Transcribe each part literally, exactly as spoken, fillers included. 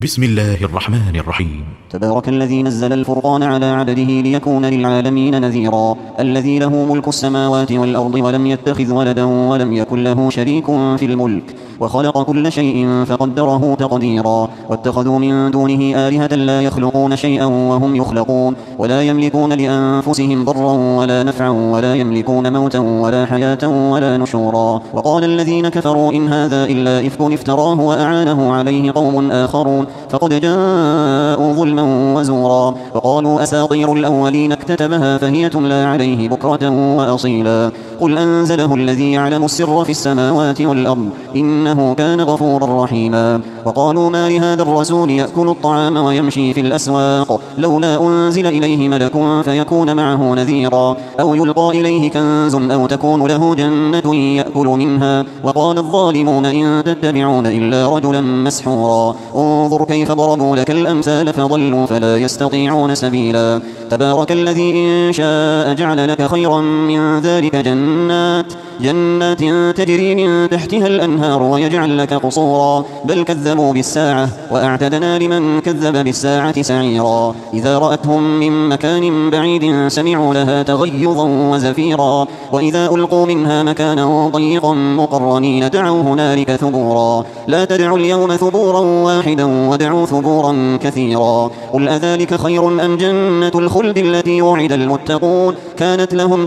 بسم الله الرحمن الرحيم. تبارك الذي نزل الفرقان على عبده ليكون للعالمين نذيرا. الذي له ملك السماوات والأرض ولم يتخذ ولدا ولم يكن له شريك في الملك وخلق كل شيء فقدره تقديرا. واتخذوا من دونه آلهة لا يخلقون شيئا وهم يخلقون ولا يملكون لأنفسهم ضرا ولا نفعا ولا يملكون موتا ولا حياة ولا نشورا. وقال الذين كفروا إن هذا إلا إفك افتراه وأعانه عليه قوم آخرون فقد جاءوا ظلما وزورا. وقالوا أساطير الأولين اكتتبها فهي تملى عليه بكرة وأصيلا. قل أنزله الذي يعلم السر في السماوات والأرض إنه كان غفورا رحيما. وقالوا ما لهذا الرسول يأكل الطعام ويمشي في الأسواق لولا أنزل إليه ملك فيكون معه نذيرا أو يلقى إليه كنز أو تكون له جنة يأكل منها. وقال الظالمون إن تتبعون إلا رجلا مسحورا. انظر كيف ضربوا لك الأمثال فضلوا فلا يستطيعون سبيلا. تبارك الذي إن شاء جعل لك خيرا من ذلك جنات جنات تجري من تحتها الأنهار ويجعل لك قصورا. بل كذبوا بالساعة وأعتدنا لمن كذب بالساعة سعيرا. إذا رأتهم من مكان بعيد سمعوا لها تغيظا وزفيرا. وإذا ألقوا منها مكانا ضيقا مقرنين دعوا هنالك ثبورا. لا تدعوا اليوم ثبورا واحدا ودعوا ثبورا كثيرا. قل أذلك خير أم جنة الخلد التي وعد المتقون كانت لهم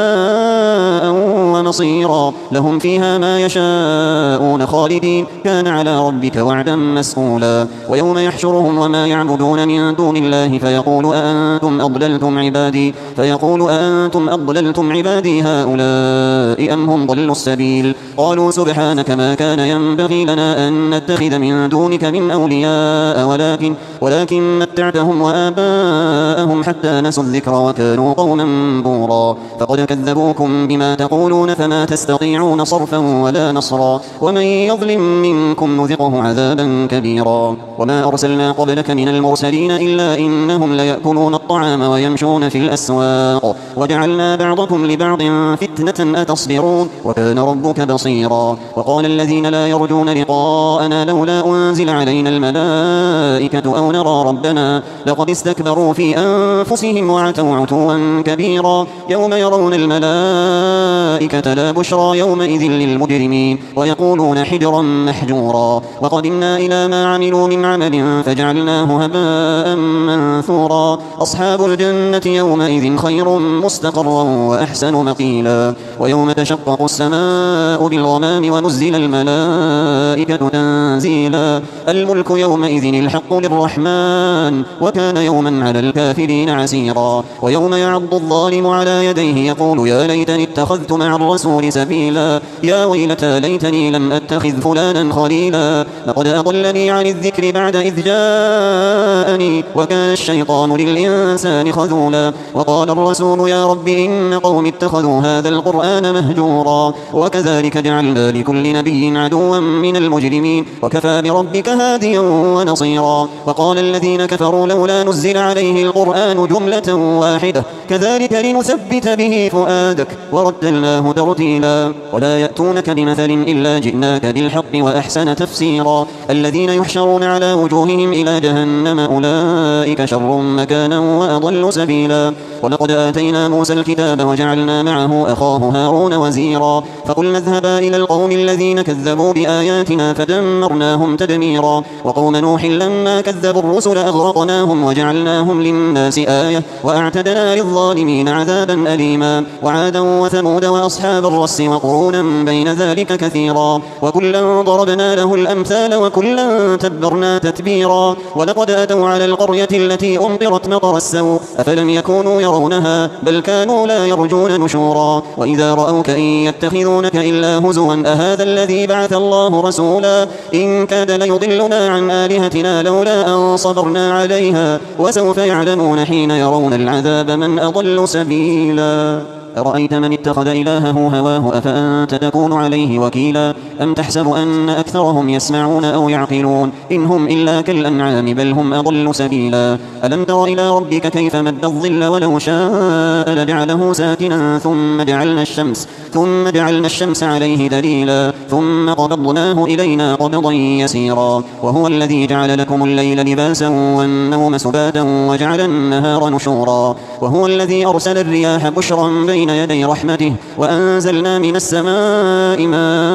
جزاء ومصيرا. لهم فيها ما يشاءون خالدين كان على ربك وعدا مسئولا. ويوم يحشرهم وما يعبدون من دون الله فيقول أأنتم أضللتم عبادي فيقول أأنتم أضللتم عبادي هؤلاء أم هم ضلوا السبيل. قالوا سبحانك ما كان ينبغي لنا أن نتخذ من دونك من أولياء ولكن ولكن متعتهم وآباءهم حتى نسوا الذكر وكانوا قوما بورا. فقد كذبوكم بما تقولون فما تستطيعون صرفا ولا نصرا. ومن يظلم منكم نذقه عذابا كبيرا. وما أرسلنا قبلك من المرسلين إلا إنهم ليأكلون الطعام ويمشون في الأسواق وجعلنا بعضكم لبعض فتنة أتصبرون وكان ربك بصيرا. وقال الذين لا يرجون لقاءنا لولا أنزل علينا الملائكة أو نرى ربنا لقد استكبروا في أنفسهم وعتوا عتوا كبيرا. يوم يرون الملائكة لا بشرى يومئذ للمجرمين ويقولون حجرا محجورا. وقدمنا إلى ما عملوا من عمل فجعلناه هباء منثورا. أصحاب الجنة يومئذ خير مستقرا وأحسن مقيلا. ويوم تشقق السماء بالغمام ونزل الملائكة تنزيلا. الملك يومئذ الحق للرحمن وكان يوما على الكافرين عسيرا. ويوم يعض الظالم على يديه يقول يا ليتني اتخذت مع الرسول سبيلا. يا ويلتى ليتني لم أتخذ فلانا خليلا لقد أضلني عن الذكر بعد إذ جاءني وكان الشيطان للإنسان خذولا. وقال الرسول يا رب إن قوم اتخذوا هذا القرآن مهجورا. وكذلك جعلنا لكل نبي عدوا من المجرمين وكفى بربك هاديا ونصيرا. وقال الذين كفروا لولا نزل عليه القرآن جملة واحدة كذلك لنثبت به فؤادك ورتلناه ترتيلا. ولا يأتونك بمثل إلا جئناك بالحق وأحسن تفسيرا. الذين يحشرون على وجوههم إلى جهنم أولئك شر مكانا وأضل سبيلا. ولقد آتينا موسى الكتاب وجعلنا معه أخاه هارون وزيرا. فقلنا اذهبا إلى القوم الذين كذبوا بآياتنا فدمرناهم تدميرا. وقوم نوح لما كذبوا الرسل أغرقناهم وجعلناهم للناس آية وأعتدنا للظالمين عذابا أليما. وعادا وثمود وأصحاب الرس وقرونا بين ذلك كثيرا. وكلا ضربنا له الأمثال وكلا تبرنا تتبيرا. ولقد أتوا على القرية التي أمطرت مطر السوء أفلم يكونوا يرونها بل كانوا لا يرجون نشورا. وإذا رأوك إن يتخذونك إلا هزوا أهذا الذي بعث الله رسولا. إن كاد ليضلنا عن آلهتنا لولا أن صبرنا عليها وسوف يعلمون حين يرون العذاب من أضل سبيلا. أرأيت من اتخذ إلهه هواه أفأنت تكون عليه وكيلا أم تحسب أن أكثرهم يسمعون أو يعقلون إن هم إلا كالأنعام بل هم أضل سبيلا ألم تر إلى ربك كيف مد الظل ولو شاء لجعله ساكنا ثم جعلنا الشمس ثم جعلنا الشمس عليه دليلا ثم قبضناه إلينا قبضا يسيرا وهو الذي جعل لكم الليل لباسا والنوم سباتا وجعل النهار نشورا وهو الذي أرسل الرياح بشرا بين يدي رحمته وأنزلنا من السماء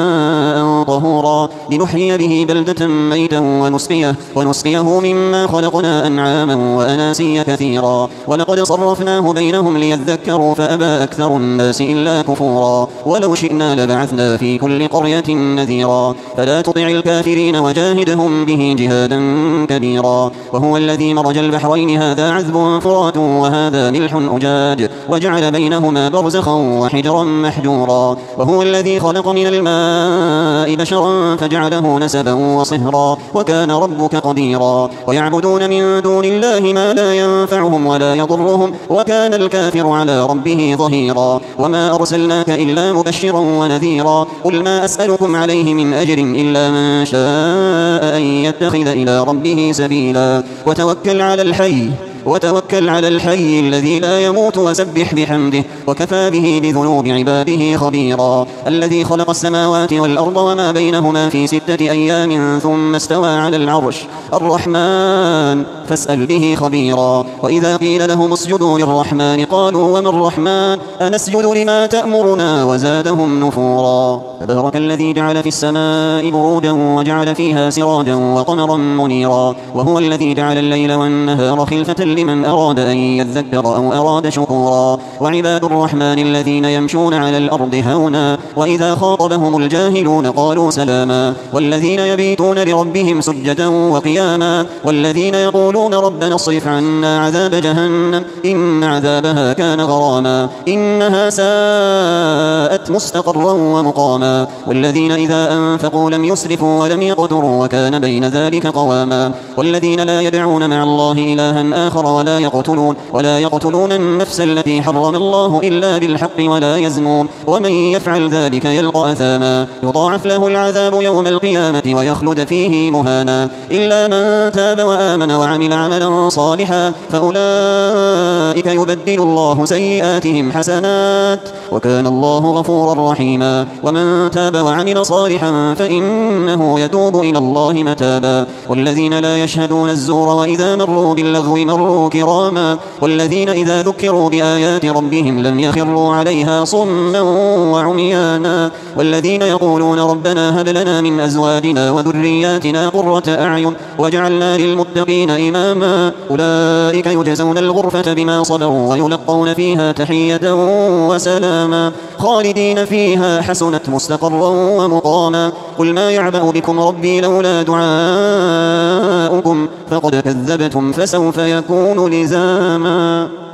ماء طهورا لنحيي به بلدة ميتا ونسقيه, ونسقيه مما خلقنا أنعاما وأناسيا كثيرا ولقد صرفناه بينهم ليذكروا فأبى أكثر الناس إلا كفورا ولو شئنا لبعثنا في كل قرية نذيرا فلا تطع الكافرين وجاهدهم به جهادا كبيرا وهو الذي مرج البحرين هذا عذب فرات وهذا ملح أجاج وجعل بينهما برزخا وحجرا محجورا وهو الذي خلق من الماء بشرا فجعله نسبا وصهرا وكان ربك قديرا ويعبدون من دون الله ما لا ينفعهم ولا يضرهم وكان الكافر على ربه ظهيرا وما أرسلناك إلا مبشرا ونذيرا قل ما أسألكم عليه من أجر إلا من شاء أن يتخذ إلى ربه سبيلا وتوكل على الحي وتوكل على الحي الذي لا يموت وسبح بحمده وكفى به بذنوب عباده خبيرا الذي خلق السماوات والأرض وما بينهما في ستة أيام ثم استوى على العرش الرحمن فاسأل به خبيرا وإذا قيل لهم اسجدوا للرحمن قالوا وما الرحمن أنسجد لما تأمرنا وزادهم نفورا تبارك الذي جعل في السماء بروجا وجعل فيها سراجا وقمرا منيرا وهو الذي جعل الليل والنهار خلفة لمن أراد أن يذكر أو أراد شكورا وعباد الرحمن الذين يمشون على الأرض هونا وإذا خاطبهم الجاهلون قالوا سلاما والذين يبيتون لربهم سجدا وقياما والذين يقولون ربنا اصرف عنا عذاب جهنم إن عذابها كان غراما إنها ساءت مستقرا ومقاما والذين إذا أنفقوا لم يسرفوا ولم يقتروا وكان بين ذلك قواما والذين لا يدعون مع الله إلها آخر ولا يقتلون ولا يقتلون النفس التي حرم الله إلا بالحق ولا يزنون ومن يفعل ذلك يلقى أثاما يضاعف له العذاب يوم القيامة ويخلد فيه مهانا إلا من تاب وآمن وعمل عملا صالحا فأولئك يبدل الله سيئاتهم حسنات وكان الله غفورا رحيما ومن تاب وعمل صالحا فإنه يتوب إلى الله متابا والذين لا يشهدون الزور وإذا مروا باللغو مروا كراما والذين إذا ذكروا بآيات ربهم لم يخروا عليها صما وعميانا والذين يقولون ربنا هب لنا من أزواجنا وذرياتنا قرة أعين واجعلنا للمتقين إماما أولئك يجزون الغرفة بما صبروا ويلقون فيها تحية وسلاما خالدين فيها حسنت مستقرا ومقاما قل ما يعبأ بكم ربي لولا دعاؤكم فقد كذبتم فسوف يكون لزاما.